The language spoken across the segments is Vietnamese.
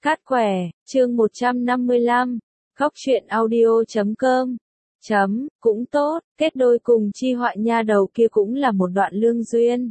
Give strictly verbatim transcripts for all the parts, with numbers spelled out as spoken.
Cát quẻ, chương một trăm năm mươi lăm, góc truyện audio chấm com. Chấm, cũng tốt, kết đôi cùng Chi Họa nha đầu kia cũng là một đoạn lương duyên.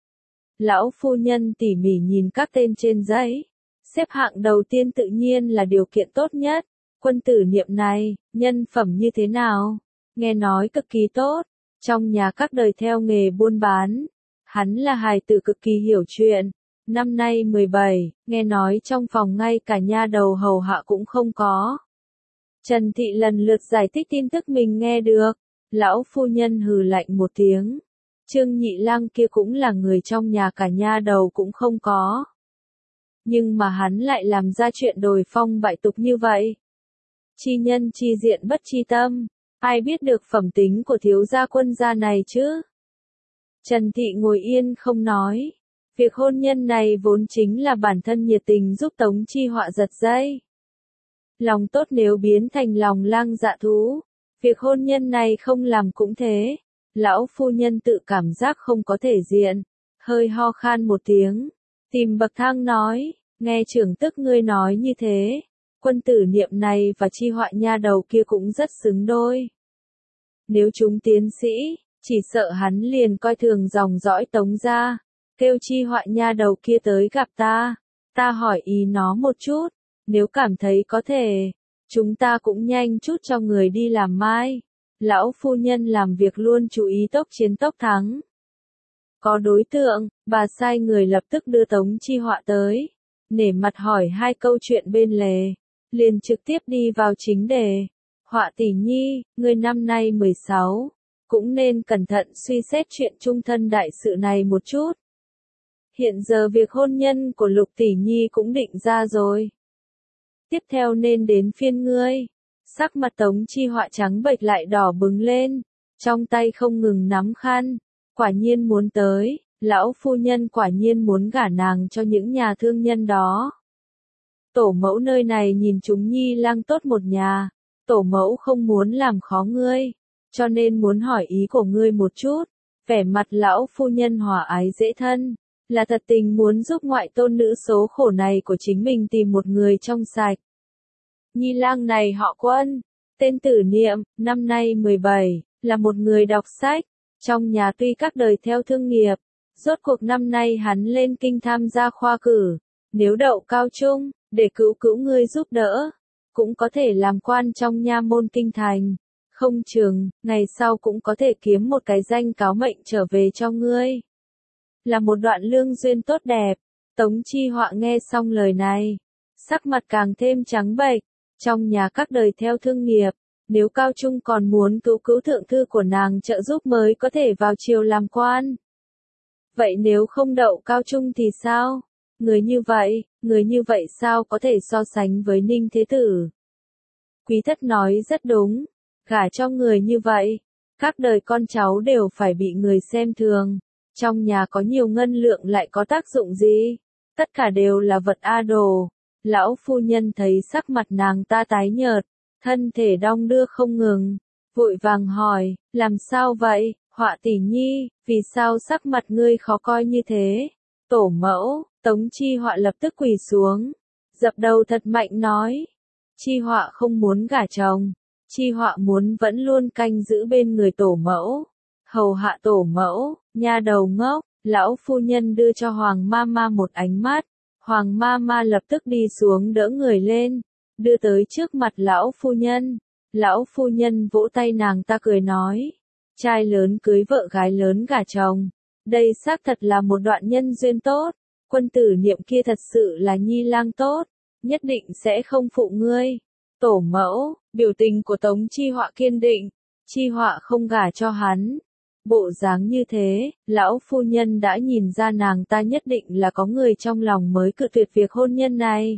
Lão phu nhân tỉ mỉ nhìn các tên trên giấy. Xếp hạng đầu tiên tự nhiên là điều kiện tốt nhất. Quân tử Niệm này, nhân phẩm như thế nào? Nghe nói cực kỳ tốt. Trong nhà các đời theo nghề buôn bán. Hắn là hài tử cực kỳ hiểu chuyện. Năm nay mười bảy, nghe nói trong phòng ngay cả nha đầu hầu hạ cũng không có. Trần Thị lần lượt giải thích tin tức mình nghe được. Lão phu nhân hừ lạnh một tiếng. Trương Nhị Lang kia cũng là người trong nhà cả nha đầu cũng không có. Nhưng mà hắn lại làm ra chuyện đồi phong bại tục như vậy. Chi nhân chi diện bất chi tâm. Ai biết được phẩm tính của thiếu gia quân gia này chứ? Trần Thị ngồi yên không nói. Việc hôn nhân này vốn chính là bản thân nhiệt tình giúp Tống Chi Họa giật dây. Lòng tốt nếu biến thành lòng lang dạ thú. Việc hôn nhân này không làm cũng thế. Lão phu nhân tự cảm giác không có thể diện. Hơi ho khan một tiếng. Tìm bậc thang nói. Nghe trưởng tức ngươi nói như thế. Quân tử Niệm này và Chi Họa nha đầu kia cũng rất xứng đôi. Nếu chúng tiến sĩ, chỉ sợ hắn liền coi thường dòng dõi Tống gia. Kêu Chi Họa nha đầu kia tới gặp ta. Ta hỏi ý nó một chút. Nếu cảm thấy có thể, chúng ta cũng nhanh chút cho người đi làm mai. Lão phu nhân làm việc luôn chú ý tốc chiến tốc thắng. Có đối tượng, bà sai người lập tức đưa Tống Chi Họa tới. Nể mặt hỏi hai câu chuyện bên lề. Liền trực tiếp đi vào chính đề. Họa tỷ nhi, người năm nay mười sáu. Cũng nên cẩn thận suy xét chuyện chung thân đại sự này một chút. Hiện giờ việc hôn nhân của Lục tỷ nhi cũng định ra rồi. Tiếp theo nên đến phiên ngươi. Sắc mặt Tống Chi Họa trắng bệch lại đỏ bừng lên. Trong tay không ngừng nắm khăn. Quả nhiên muốn tới. Lão phu nhân quả nhiên muốn gả nàng cho những nhà thương nhân đó. Tổ mẫu nơi này nhìn chúng Nhi Lang tốt một nhà. Tổ mẫu không muốn làm khó ngươi. Cho nên muốn hỏi ý của ngươi một chút. Vẻ mặt lão phu nhân hòa ái dễ thân. Là thật tình muốn giúp ngoại tôn nữ số khổ này của chính mình tìm một người trong sạch. Nhi Lang này họ Quân, tên Tử Niệm, năm nay mười bảy, là một người đọc sách. Trong nhà tuy các đời theo thương nghiệp, rốt cuộc năm nay hắn lên kinh tham gia khoa cử. Nếu đậu cao trung, để cứu cứu ngươi giúp đỡ, cũng có thể làm quan trong nha môn kinh thành. Không chừng, ngày sau cũng có thể kiếm một cái danh cáo mệnh trở về cho ngươi. Là một đoạn lương duyên tốt đẹp. Tống Chi Họa nghe xong lời này, sắc mặt càng thêm trắng bệch. Trong nhà các đời theo thương nghiệp, nếu cao trung còn muốn cứu cứu thượng thư của nàng trợ giúp mới có thể vào triều làm quan. Vậy nếu không đậu cao trung thì sao? Người như vậy, người như vậy sao có thể so sánh với Ninh Thế Tử? Quý thất nói rất đúng, gả cho người như vậy, các đời con cháu đều phải bị người xem thường. Trong nhà có nhiều ngân lượng lại có tác dụng gì? Tất cả đều là vật a đồ. Lão phu nhân thấy sắc mặt nàng ta tái nhợt, thân thể đong đưa không ngừng, vội vàng hỏi, làm sao vậy, Họa tỷ nhi, vì sao sắc mặt ngươi khó coi như thế? Tổ mẫu, Tống Chi Họa lập tức quỳ xuống, dập đầu thật mạnh nói, Chi Họa không muốn gả chồng, Chi Họa muốn vẫn luôn canh giữ bên người tổ mẫu, hầu hạ tổ mẫu. Nha đầu ngốc, lão phu nhân đưa cho Hoàng Mama một ánh mắt. Hoàng Mama lập tức đi xuống đỡ người lên, đưa tới trước mặt lão phu nhân. Lão phu nhân vỗ tay nàng ta cười nói, trai lớn cưới vợ gái lớn gả chồng. Đây xác thật là một đoạn nhân duyên tốt. Quân tử Niệm kia thật sự là Nhi Lang tốt, nhất định sẽ không phụ ngươi. Tổ mẫu, biểu tình của Tống Chi Họa kiên định, Chi Họa không gả cho hắn. Bộ dáng như thế, lão phu nhân đã nhìn ra nàng ta nhất định là có người trong lòng mới cự tuyệt việc hôn nhân này.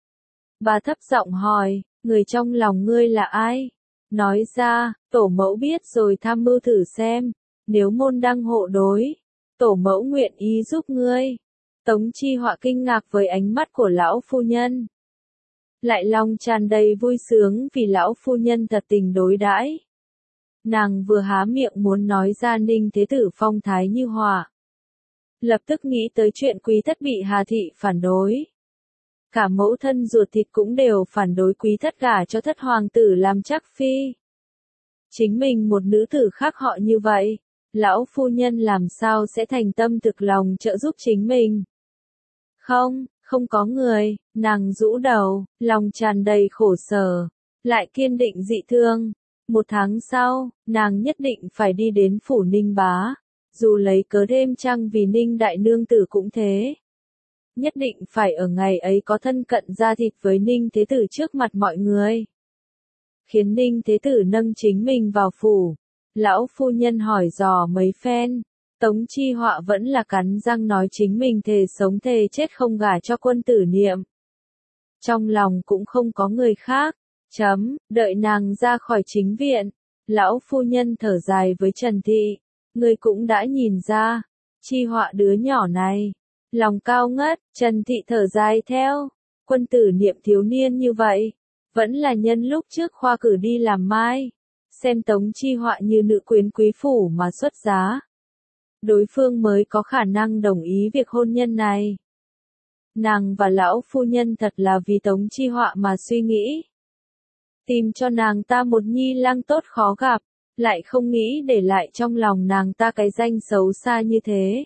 Bà thấp giọng hỏi, người trong lòng ngươi là ai? Nói ra, tổ mẫu biết rồi tham mưu thử xem, nếu môn đăng hộ đối, tổ mẫu nguyện ý giúp ngươi. Tống Chi Họa kinh ngạc với ánh mắt của lão phu nhân. Lại lòng tràn đầy vui sướng vì lão phu nhân thật tình đối đãi. Nàng vừa há miệng muốn nói ra Ninh Thế Tử phong thái như hỏa. Lập tức nghĩ tới chuyện quý thất bị Hà Thị phản đối. cả mẫu thân ruột thịt cũng đều phản đối quý thất gả cho thất hoàng tử làm chắc phi. Chính mình một nữ tử khác họ như vậy, lão phu nhân làm sao sẽ thành tâm thực lòng trợ giúp chính mình? Không, không có người, nàng rũ đầu, lòng tràn đầy khổ sở, lại kiên định dị thương. Một tháng sau, nàng nhất định phải đi đến phủ Ninh Bá, dù lấy cớ đêm trăng vì Ninh đại nương tử cũng thế. Nhất định phải ở ngày ấy có thân cận da thịt với Ninh Thế Tử trước mặt mọi người. Khiến Ninh Thế Tử nâng chính mình vào phủ. Lão phu nhân hỏi dò mấy phen. Tống Chi Họa vẫn là cắn răng nói chính mình thề sống thề chết không gả cho quân tử Niệm. Trong lòng cũng không có người khác. Chấm, đợi nàng ra khỏi chính viện. Lão phu nhân thở dài với Trần Thị. Người cũng đã nhìn ra. Chi Họa đứa nhỏ này. Lòng cao ngất, Trần Thị thở dài theo. Quân tử Niệm thiếu niên như vậy. Vẫn là nhân lúc trước khoa cử đi làm mai. Xem Tống Chi Họa như nữ quyến quý phủ mà xuất giá. Đối phương mới có khả năng đồng ý việc hôn nhân này. Nàng và lão phu nhân thật là vì Tống Chi Họa mà suy nghĩ. Tìm cho nàng ta một nhi lang tốt khó gặp, lại không nghĩ để lại trong lòng nàng ta cái danh xấu xa như thế.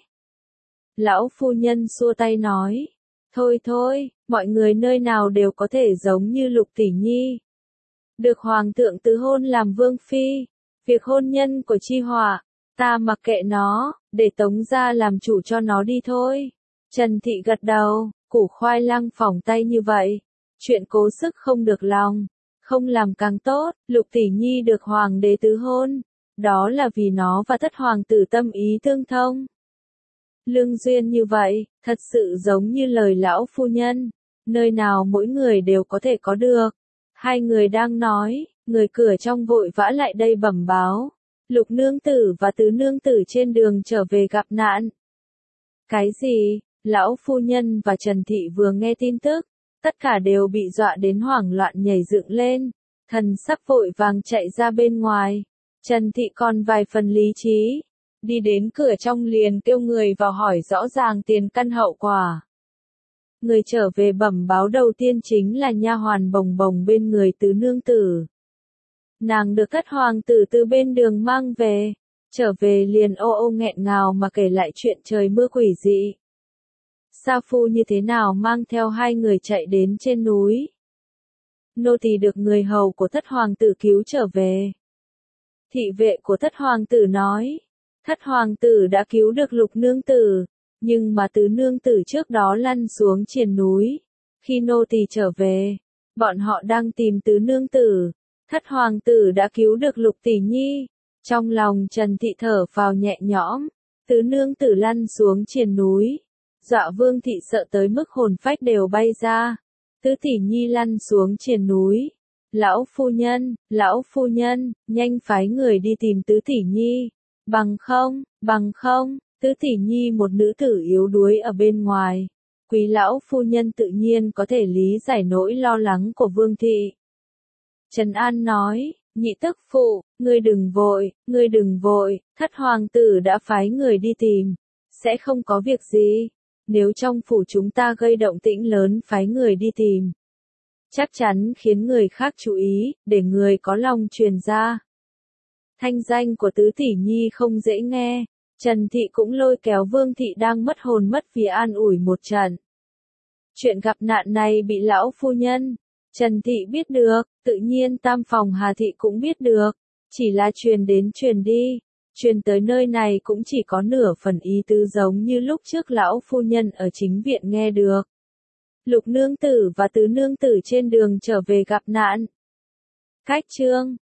Lão phu nhân xua tay nói, thôi thôi, mọi người nơi nào đều có thể giống như Lục tỷ nhi. Được hoàng thượng tứ hôn làm vương phi, việc hôn nhân của Chi Họa, ta mặc kệ nó, để Tống gia làm chủ cho nó đi thôi. Trần Thị gật đầu, củ khoai lang phỏng tay như vậy, chuyện cố sức không được lòng, không làm càng tốt. Lục tỷ nhi được hoàng đế tứ hôn, đó là vì nó và thất hoàng tử tâm ý tương thông. Lương duyên như vậy, thật sự giống như lời lão phu nhân, nơi nào mỗi người đều có thể có được. Hai người đang nói, người cửa trong vội vã lại đây bẩm báo. Lục nương tử và tứ nương tử trên đường trở về gặp nạn. Cái gì? Lão phu nhân và Trần Thị vừa nghe tin tức, tất cả đều bị dọa đến hoảng loạn nhảy dựng lên, thần sắc vội vàng chạy ra bên ngoài. Trần Thị còn vài phần lý trí, đi đến cửa trong liền kêu người vào hỏi rõ ràng tiền căn hậu quả. Người trở về bẩm báo đầu tiên chính là nha hoàn Bồng Bồng bên người tứ nương tử. Nàng được thất hoàng tử từ bên đường mang về, trở về liền ô ô nghẹn ngào mà kể lại chuyện trời mưa quỷ dị. Sa phu như thế nào mang theo hai người chạy đến trên núi. Nô tỳ được người hầu của thất hoàng tử cứu trở về. Thị vệ của thất hoàng tử nói, thất hoàng tử đã cứu được Lục nương tử, nhưng mà tứ nương tử trước đó lăn xuống triền núi. Khi nô tỳ trở về, bọn họ đang tìm tứ nương tử. Thất hoàng tử đã cứu được Lục tỷ nhi. Trong lòng Trần Thị thở phào nhẹ nhõm. Tứ nương tử lăn xuống triền núi, dọa Vương Thị sợ tới mức hồn phách đều bay ra. Tứ tỷ nhi lăn xuống triền núi. Lão phu nhân, lão phu nhân, nhanh phái người đi tìm tứ tỷ nhi. Bằng không, bằng không, tứ tỷ nhi một nữ tử yếu đuối ở bên ngoài. Quý lão phu nhân tự nhiên có thể lý giải nỗi lo lắng của Vương Thị. Trần An nói, nhị tức phụ, ngươi đừng vội, ngươi đừng vội, thất hoàng tử đã phái người đi tìm, sẽ không có việc gì. Nếu trong phủ chúng ta gây động tĩnh lớn phái người đi tìm, chắc chắn khiến người khác chú ý, để người có lòng truyền ra. Thanh danh của tứ tỷ nhi không dễ nghe, Trần Thị cũng lôi kéo Vương Thị đang mất hồn mất vía an ủi một trận. Chuyện gặp nạn này bị lão phu nhân, Trần Thị biết được, tự nhiên tam phòng Hà Thị cũng biết được, chỉ là truyền đến truyền đi, truyền tới nơi này cũng chỉ có nửa phần ý tứ giống như lúc trước lão phu nhân ở chính viện nghe được. Lục nương tử và tứ nương tử trên đường trở về gặp nạn. Cách chương